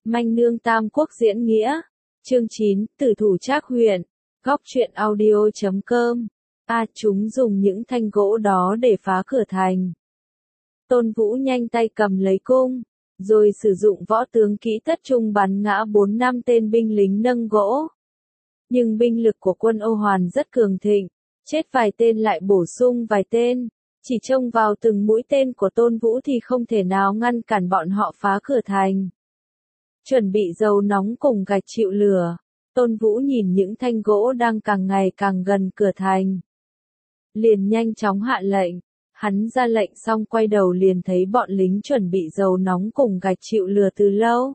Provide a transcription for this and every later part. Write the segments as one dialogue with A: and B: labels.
A: Manh Nương Tam Quốc diễn nghĩa. Chương 9, Tử thủ Trác huyện. Góc truyện audio.com. Chúng dùng những thanh gỗ đó để phá cửa thành. Tôn Vũ nhanh tay cầm lấy cung, rồi sử dụng võ tướng kỹ thất trung bắn ngã 4-5 tên binh lính nâng gỗ. Nhưng binh lực của quân Ô Hoàn rất cường thịnh, chết vài tên lại bổ sung vài tên. Chỉ trông vào từng mũi tên của Tôn Vũ thì không thể nào ngăn cản bọn họ phá cửa thành. Chuẩn bị dầu nóng cùng gạch chịu lửa, Tôn Vũ nhìn những thanh gỗ đang càng ngày càng gần cửa thành. Liền nhanh chóng hạ lệnh, hắn ra lệnh xong quay đầu liền thấy bọn lính chuẩn bị dầu nóng cùng gạch chịu lửa từ lâu.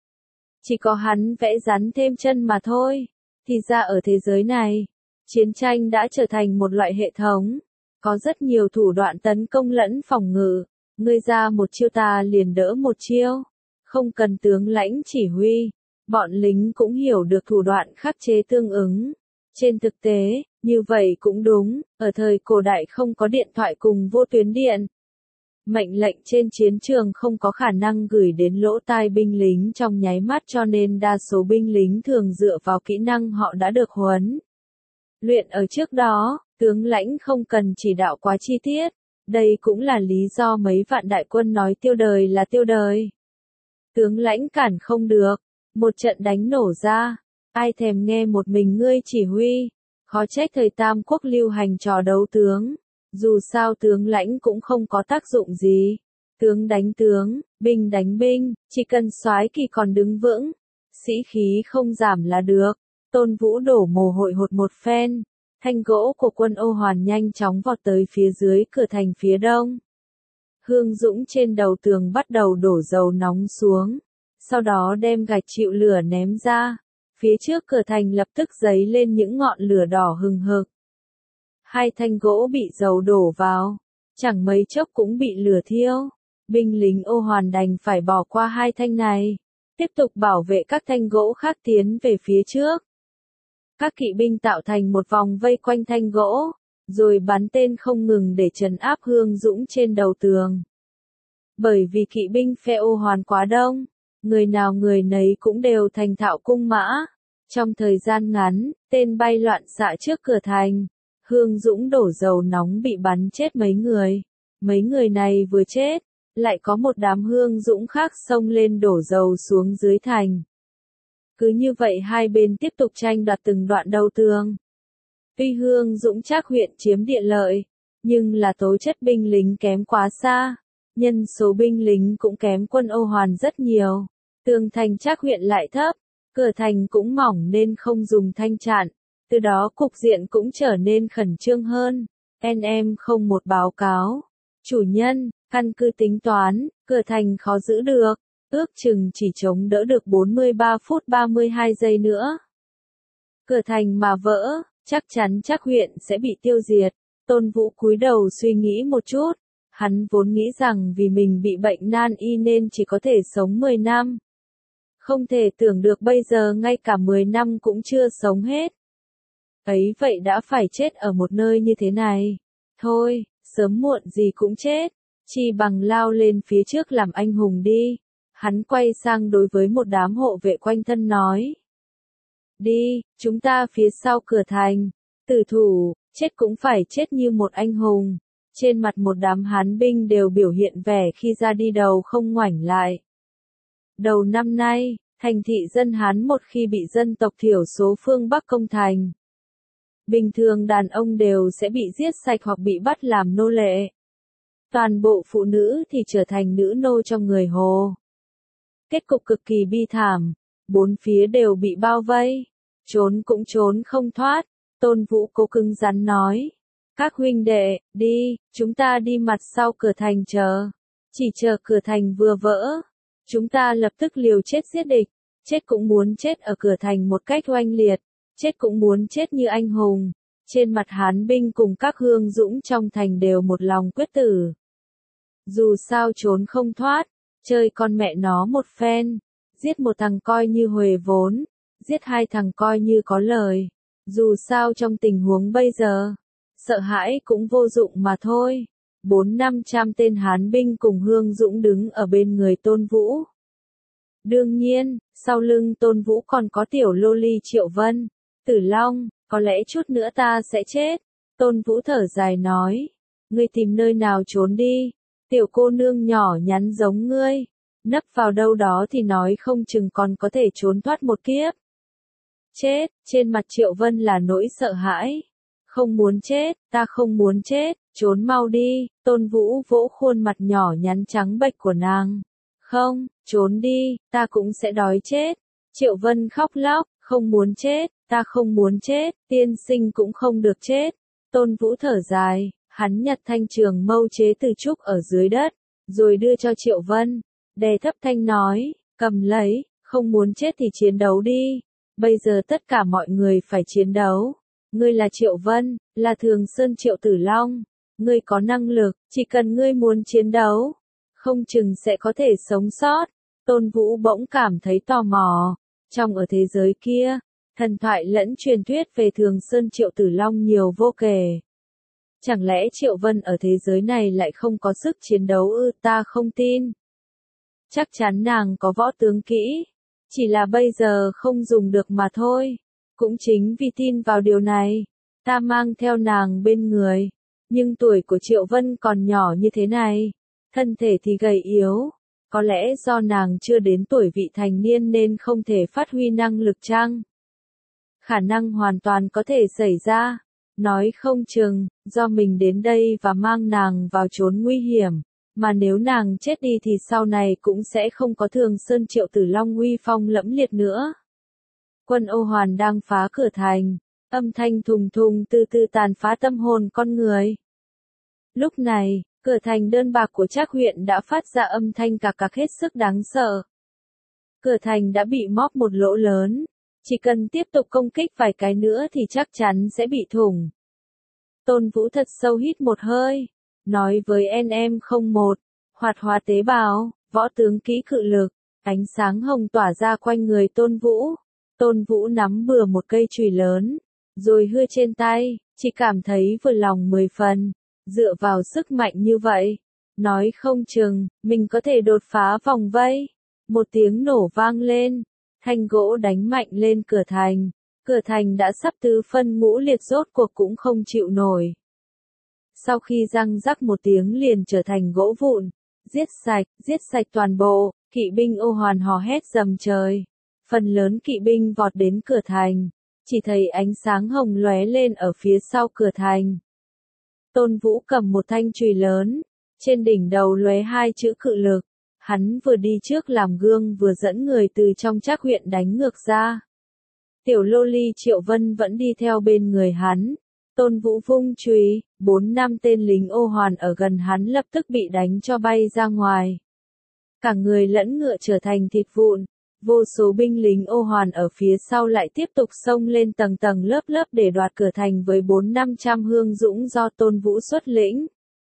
A: Chỉ có hắn vẽ rắn thêm chân mà thôi, thì ra ở thế giới này, chiến tranh đã trở thành một loại hệ thống, có rất nhiều thủ đoạn tấn công lẫn phòng ngự, ngươi ra một chiêu ta liền đỡ một chiêu. Không cần tướng lãnh chỉ huy, bọn lính cũng hiểu được thủ đoạn khắc chế tương ứng. Trên thực tế, như vậy cũng đúng, ở thời cổ đại không có điện thoại cùng vô tuyến điện. Mệnh lệnh trên chiến trường không có khả năng gửi đến lỗ tai binh lính trong nháy mắt, cho nên đa số binh lính thường dựa vào kỹ năng họ đã được huấn luyện ở trước đó, tướng lãnh không cần chỉ đạo quá chi tiết. Đây cũng là lý do mấy vạn đại quân nói tiêu đời là tiêu đời. Tướng lãnh cản không được, một trận đánh nổ ra, ai thèm nghe một mình ngươi chỉ huy, khó trách thời Tam Quốc lưu hành trò đấu tướng, dù sao tướng lãnh cũng không có tác dụng gì, tướng đánh tướng, binh đánh binh, chỉ cần soái kỳ còn đứng vững, sĩ khí không giảm là được. Tôn Vũ đổ mồ hôi hột một phen, thanh gỗ của quân Ô Hoàn nhanh chóng vọt tới phía dưới cửa thành phía đông. Hương Dũng trên đầu tường bắt đầu đổ dầu nóng xuống, sau đó đem gạch chịu lửa ném ra, phía trước cửa thành lập tức dấy lên những ngọn lửa đỏ hừng hực. Hai thanh gỗ bị dầu đổ vào, chẳng mấy chốc cũng bị lửa thiêu, binh lính Ô Hoàn đành phải bỏ qua hai thanh này, tiếp tục bảo vệ các thanh gỗ khác tiến về phía trước. Các kỵ binh tạo thành một vòng vây quanh thanh gỗ, rồi bắn tên không ngừng để trấn áp Hương Dũng trên đầu tường. Bởi vì kỵ binh phe Ô Hoàn quá đông, người nào người nấy cũng đều thành thạo cung mã. Trong thời gian ngắn, tên bay loạn xạ trước cửa thành, Hương Dũng đổ dầu nóng bị bắn chết mấy người. Mấy người này vừa chết, lại có một đám Hương Dũng khác xông lên đổ dầu xuống dưới thành. Cứ như vậy hai bên tiếp tục tranh đoạt từng đoạn đầu tường. Tuy Hương Dũng Trác huyện chiếm địa lợi, nhưng là tố chất binh lính kém quá xa, nhân số binh lính cũng kém quân Ô Hoàn rất nhiều. Tường thành Trác huyện lại thấp, cửa thành cũng mỏng nên không dùng thanh chặn, từ đó cục diện cũng trở nên khẩn trương hơn. NM01 báo cáo, chủ nhân, căn cứ tính toán, cửa thành khó giữ được, ước chừng chỉ chống đỡ được 43 phút 32 giây nữa. Cửa thành mà vỡ, chắc chắn Trác huyện sẽ bị tiêu diệt. Tôn Vũ cúi đầu suy nghĩ một chút, hắn vốn nghĩ rằng vì mình bị bệnh nan y nên chỉ có thể sống 10 năm. Không thể tưởng được bây giờ ngay cả 10 năm cũng chưa sống hết. Ấy vậy đã phải chết ở một nơi như thế này. Thôi, sớm muộn gì cũng chết, chi bằng lao lên phía trước làm anh hùng đi. Hắn quay sang đối với một đám hộ vệ quanh thân nói. Đi, chúng ta phía sau cửa thành, tử thủ, chết cũng phải chết như một anh hùng. Trên mặt một đám Hán binh đều biểu hiện vẻ khi ra đi đầu không ngoảnh lại. Đầu năm nay, thành thị dân Hán một khi bị dân tộc thiểu số phương Bắc công thành, bình thường đàn ông đều sẽ bị giết sạch hoặc bị bắt làm nô lệ. Toàn bộ phụ nữ thì trở thành nữ nô trong người Hồ. Kết cục cực kỳ bi thảm, bốn phía đều bị bao vây, trốn cũng trốn không thoát. Tôn Vũ cố cứng rắn nói, các huynh đệ, đi, chúng ta đi mặt sau cửa thành chờ, chỉ chờ cửa thành vừa vỡ, chúng ta lập tức liều chết giết địch, chết cũng muốn chết ở cửa thành một cách oanh liệt, chết cũng muốn chết như anh hùng. Trên mặt Hán binh cùng các Hương Dũng trong thành đều một lòng quyết tử. Dù sao trốn không thoát, chơi con mẹ nó một phen, giết một thằng coi như huề vốn, giết hai thằng coi như có lời. Dù sao trong tình huống bây giờ, sợ hãi cũng vô dụng mà thôi. 400-500 tên Hán binh cùng Hương Dũng đứng ở bên người Tôn Vũ. Đương nhiên, sau lưng Tôn Vũ còn có tiểu lô ly Triệu Vân. Tử Long, có lẽ chút nữa ta sẽ chết. Tôn Vũ thở dài nói. Ngươi tìm nơi nào trốn đi. Tiểu cô nương nhỏ nhắn giống ngươi. Nấp vào đâu đó thì nói không chừng còn có thể trốn thoát một kiếp. Chết, trên mặt Triệu Vân là nỗi sợ hãi. Không muốn chết, ta không muốn chết, trốn mau đi. Tôn Vũ vỗ khuôn mặt nhỏ nhắn trắng bệch của nàng. Không, trốn đi, ta cũng sẽ đói chết. Triệu Vân khóc lóc, không muốn chết, ta không muốn chết, tiên sinh cũng không được chết. Tôn Vũ thở dài, hắn nhặt thanh trường mâu chế từ trúc ở dưới đất, rồi đưa cho Triệu Vân, đè thấp thanh nói, cầm lấy, không muốn chết thì chiến đấu đi. Bây giờ tất cả mọi người phải chiến đấu. Ngươi là Triệu Vân, là Thường Sơn Triệu Tử Long. Ngươi có năng lực, chỉ cần ngươi muốn chiến đấu, không chừng sẽ có thể sống sót. Tôn Vũ bỗng cảm thấy tò mò. Trong ở thế giới kia, thần thoại lẫn truyền thuyết về Thường Sơn Triệu Tử Long nhiều vô kể. Chẳng lẽ Triệu Vân ở thế giới này lại không có sức chiến đấu ư? Ta không tin. Chắc chắn nàng có võ tướng kỹ. Chỉ là bây giờ không dùng được mà thôi. Cũng chính vì tin vào điều này, ta mang theo nàng bên người. Nhưng tuổi của Triệu Vân còn nhỏ như thế này, thân thể thì gầy yếu. Có lẽ do nàng chưa đến tuổi vị thành niên nên không thể phát huy năng lực chăng? Khả năng hoàn toàn có thể xảy ra. Nói không chừng, do mình đến đây và mang nàng vào chốn nguy hiểm. Mà nếu nàng chết đi thì sau này cũng sẽ không có Thường Sơn Triệu Tử Long uy phong lẫm liệt nữa. Quân Ô Hoàn đang phá cửa thành. Âm thanh thùng thùng từ từ tàn phá tâm hồn con người. Lúc này, cửa thành đơn bạc của Trác huyện đã phát ra âm thanh cạc cạc hết sức đáng sợ. Cửa thành đã bị móc một lỗ lớn. Chỉ cần tiếp tục công kích vài cái nữa thì chắc chắn sẽ bị thủng. Tôn Vũ thật sâu hít một hơi. Nói với NM01, hoạt hóa tế bào, võ tướng kỹ cự lực. Ánh sáng hồng tỏa ra quanh người Tôn Vũ. Tôn Vũ nắm bừa một cây chùy lớn. Rồi hưa trên tay, chỉ cảm thấy vừa lòng 10 phần. Dựa vào sức mạnh như vậy, nói không chừng, mình có thể đột phá vòng vây. Một tiếng nổ vang lên, thanh gỗ đánh mạnh lên cửa thành đã sắp tứ phân ngũ liệt rốt cuộc cũng không chịu nổi. Sau khi răng rắc một tiếng liền trở thành gỗ vụn, giết sạch toàn bộ, kỵ binh Ô Hoàn hò hét rầm trời. Phần lớn kỵ binh vọt đến cửa thành, chỉ thấy ánh sáng hồng lóe lên ở phía sau cửa thành. Tôn Vũ cầm một thanh chùy lớn, trên đỉnh đầu lóe hai chữ cự lực. Hắn vừa đi trước làm gương vừa dẫn người từ trong Trác huyện đánh ngược ra. Tiểu lô ly Triệu Vân vẫn đi theo bên người hắn. Tôn Vũ vung chùy, 4-5 tên lính Ô Hoàn ở gần hắn lập tức bị đánh cho bay ra ngoài. Cả người lẫn ngựa trở thành thịt vụn. Vô số binh lính Ô Hoàn ở phía sau lại tiếp tục xông lên tầng tầng lớp lớp để đoạt cửa thành với 400-500 hương dũng do Tôn Vũ xuất lĩnh.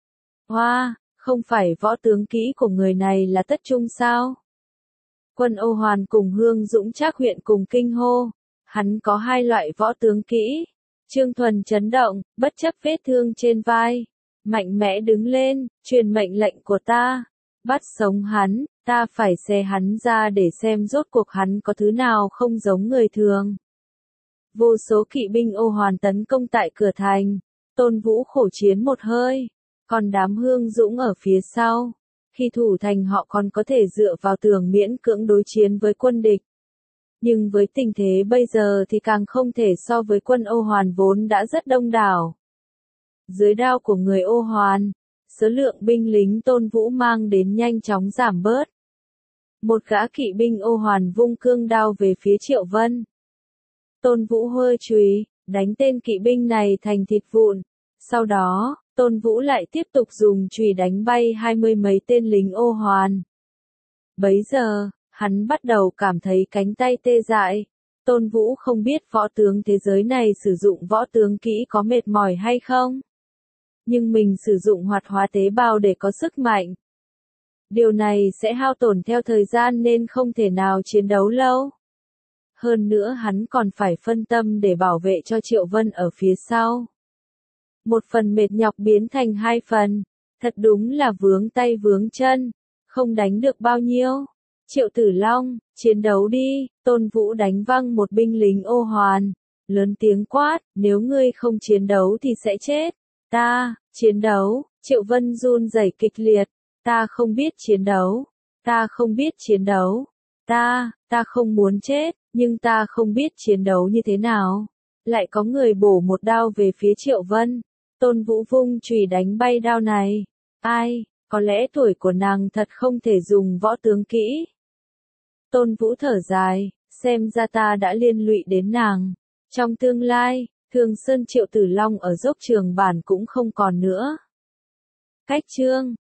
A: Hoa, không phải võ tướng kỹ của người này là Tất Trung sao? Quân Ô Hoàn cùng hương dũng Trác huyện cùng kinh hô. Hắn có hai loại võ tướng kỹ. Trương Thuần chấn động, bất chấp vết thương trên vai. Mạnh mẽ đứng lên, truyền mệnh lệnh của ta. Bắt sống hắn, ta phải xé hắn ra để xem rốt cuộc hắn có thứ nào không giống người thường. Vô số kỵ binh Ô Hoàn tấn công tại cửa thành. Tôn Vũ khổ chiến một hơi. Còn đám hương dũng ở phía sau. Khi thủ thành họ còn có thể dựa vào tường miễn cưỡng đối chiến với quân địch. Nhưng với tình thế bây giờ thì càng không thể so với quân Ô Hoàn vốn đã rất đông đảo. Dưới đao của người Ô Hoàn, số lượng binh lính Tôn Vũ mang đến nhanh chóng giảm bớt. Một gã kỵ binh Ô Hoàn vung cương đao về phía Triệu Vân. Tôn Vũ hơ chùy, đánh tên kỵ binh này thành thịt vụn. Sau đó, Tôn Vũ lại tiếp tục dùng chùy đánh bay 20 mấy tên lính Ô Hoàn. Bấy giờ, hắn bắt đầu cảm thấy cánh tay tê dại. Tôn Vũ không biết võ tướng thế giới này sử dụng võ tướng kỹ có mệt mỏi hay không. Nhưng mình sử dụng hoạt hóa tế bào để có sức mạnh. Điều này sẽ hao tổn theo thời gian nên không thể nào chiến đấu lâu. Hơn nữa hắn còn phải phân tâm để bảo vệ cho Triệu Vân ở phía sau. Một phần mệt nhọc biến thành hai phần. Thật đúng là vướng tay vướng chân. Không đánh được bao nhiêu. Triệu Tử Long, chiến đấu đi, Tôn Vũ đánh văng một binh lính ô hoàn, lớn tiếng quát, nếu ngươi không chiến đấu thì sẽ chết. Ta, chiến đấu, Triệu Vân run rẩy kịch liệt, ta không biết chiến đấu, ta không biết chiến đấu, ta không muốn chết, nhưng ta không biết chiến đấu như thế nào. Lại có người bổ một đao về phía Triệu Vân, Tôn Vũ vung chùy đánh bay đao này. Ai, có lẽ tuổi của nàng thật không thể dùng võ tướng kỹ. Tôn Vũ thở dài, xem ra ta đã liên lụy đến nàng. Trong tương lai, Thường Sơn Triệu Tử Long ở dốc Trường Bản cũng không còn nữa. Cách chương